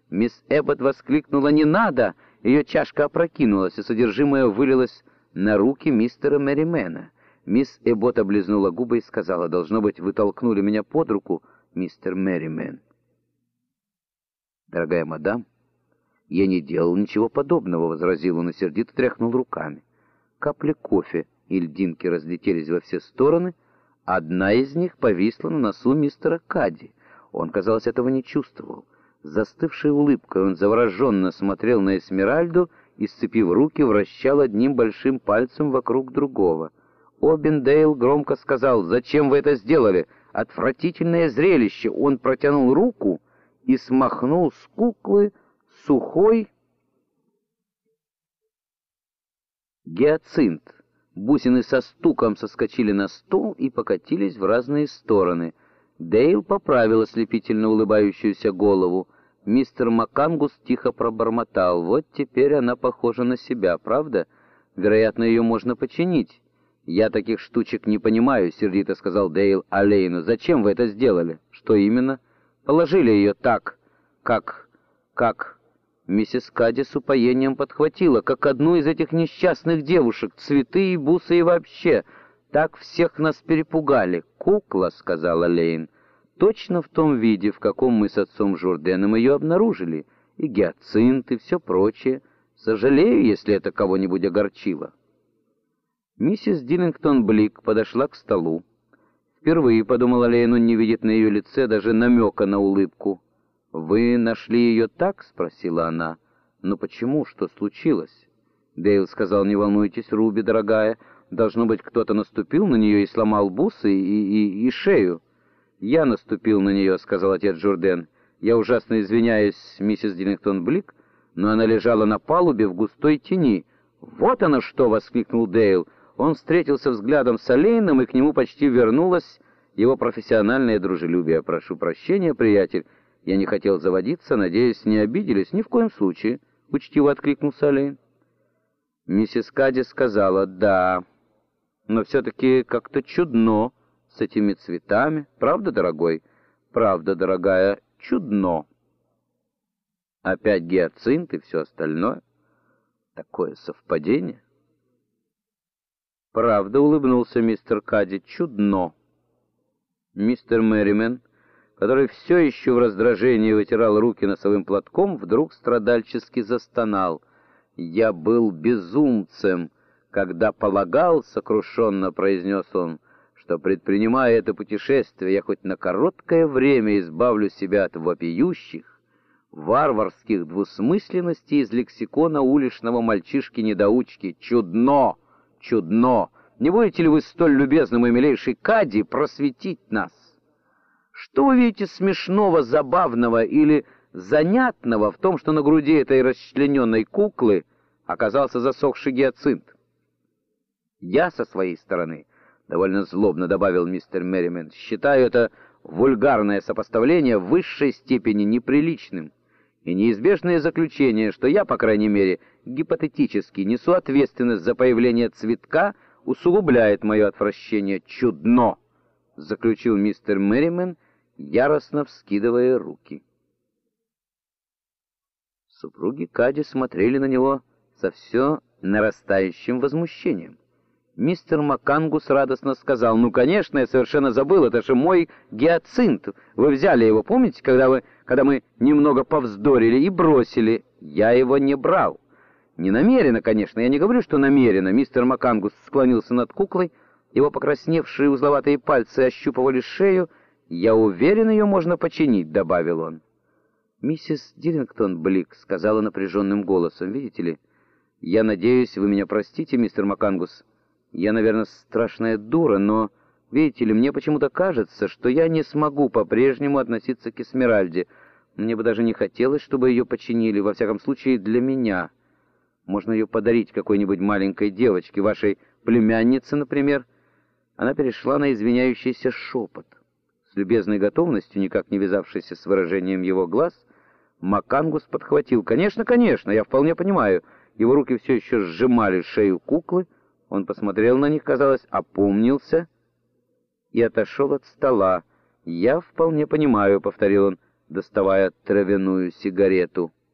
Мисс Эббот воскликнула «Не надо!». Ее чашка опрокинулась, и содержимое вылилось на руки мистера Мерримена. Мисс Эббот облизнула губы и сказала: «Должно быть, вы толкнули меня под руку, мистер Мерримен». «Дорогая мадам, я не делал ничего подобного», — возразил он и сердито тряхнул руками. Капли кофе и льдинки разлетелись во все стороны. Одна из них повисла на носу мистера Кадди. Он, казалось, этого не чувствовал. С застывшей улыбкой он завороженно смотрел на Эсмеральду и, сцепив руки, вращал одним большим пальцем вокруг другого. Обендейл громко сказал: «Зачем вы это сделали? Отвратительное зрелище!» Он протянул руку и смахнул с куклы сухой гиацинт. Бусины со стуком соскочили на стол и покатились в разные стороны. Дейл поправил ослепительно улыбающуюся голову. Мистер Макангус тихо пробормотал: «Вот теперь она похожа на себя, правда? Вероятно, ее можно починить». «Я таких штучек не понимаю», — сердито сказал Дейл Алейну. «Зачем вы это сделали?» «Что именно?» «Положили ее так, как...» Миссис Кадди с упоением подхватила: «Как одну из этих несчастных девушек, цветы и бусы и вообще. Так всех нас перепугали». «Кукла», — сказала Лейн, — «точно в том виде, в каком мы с отцом Журденом ее обнаружили. И гиацинт, и все прочее. Сожалею, если это кого-нибудь огорчило». Миссис Диллингтон-Блик подошла к столу. Впервые, подумала Лейн, он не видит на ее лице даже намека на улыбку. «Вы нашли ее так?» — спросила она. «Но почему? Что случилось?» Дейл сказал: «Не волнуйтесь, Руби, дорогая. Должно быть, кто-то наступил на нее и сломал бусы и шею». «Я наступил на нее», — сказал отец Журден. «Я ужасно извиняюсь, миссис Диллингтон-Блик, но она лежала на палубе в густой тени». «Вот оно что!» — воскликнул Дейл. Он встретился взглядом с Олейном, и к нему почти вернулось его профессиональное дружелюбие. «Прошу прощения, приятель. Я не хотел заводиться, надеюсь, не обиделись?» «Ни в коем случае», — учтиво откликнулся Олейн. Миссис Кадди сказала: «Да, но все-таки как-то чудно с этими цветами. Правда, дорогой?» «Правда, дорогая, чудно. Опять гиацинт и все остальное. Такое совпадение». «Правда», — улыбнулся мистер Кадди, — «чудно». Мистер Мерримен, который все еще в раздражении вытирал руки носовым платком, вдруг страдальчески застонал. «Я был безумцем, когда полагал, — сокрушенно произнес он, — что, предпринимая это путешествие, я хоть на короткое время избавлю себя от вопиющих, варварских двусмысленностей из лексикона уличного мальчишки-недоучки. Чудно! Чудно! Не будете ли вы столь любезны, мой милейший Кадди, просветить нас? Что вы видите смешного, забавного или занятного в том, что на груди этой расчлененной куклы оказался засохший гиацинт?» «Я, со своей стороны, — довольно злобно добавил мистер Мерримен, — считаю это вульгарное сопоставление в высшей степени неприличным, и неизбежное заключение, что я, по крайней мере, гипотетически несу ответственность за появление цветка, усугубляет мое отвращение. Чудно!» — заключил мистер Мерримен, яростно вскидывая руки. Супруги Кадди смотрели на него со все нарастающим возмущением. Мистер Макангус радостно сказал: «Ну, конечно, я совершенно забыл, это же мой гиацинт. Вы взяли его, помните, когда мы немного повздорили и бросили?» «Я его не брал. Не намеренно, конечно, я не говорю, что намеренно». Мистер Макангус склонился над куклой, его покрасневшие узловатые пальцы ощупывали шею. «Я уверен, ее можно починить», — добавил он. «Миссис Диллингтон-Блик сказала напряженным голосом: видите ли, я надеюсь, вы меня простите, мистер Макангус. Я, наверное, страшная дура, но, видите ли, мне почему-то кажется, что я не смогу по-прежнему относиться к Эсмеральде. Мне бы даже не хотелось, чтобы ее починили, во всяком случае, для меня. Можно ее подарить какой-нибудь маленькой девочке, вашей племяннице, например». Она перешла на извиняющийся шепот. С любезной готовностью, никак не вязавшейся с выражением его глаз, Макангус подхватил: «Конечно, конечно, я вполне понимаю». Его руки все еще сжимали шею куклы. Он посмотрел на них, казалось, опомнился и отошел от стола. «Я вполне понимаю», — повторил он. доставая травяную сигарету.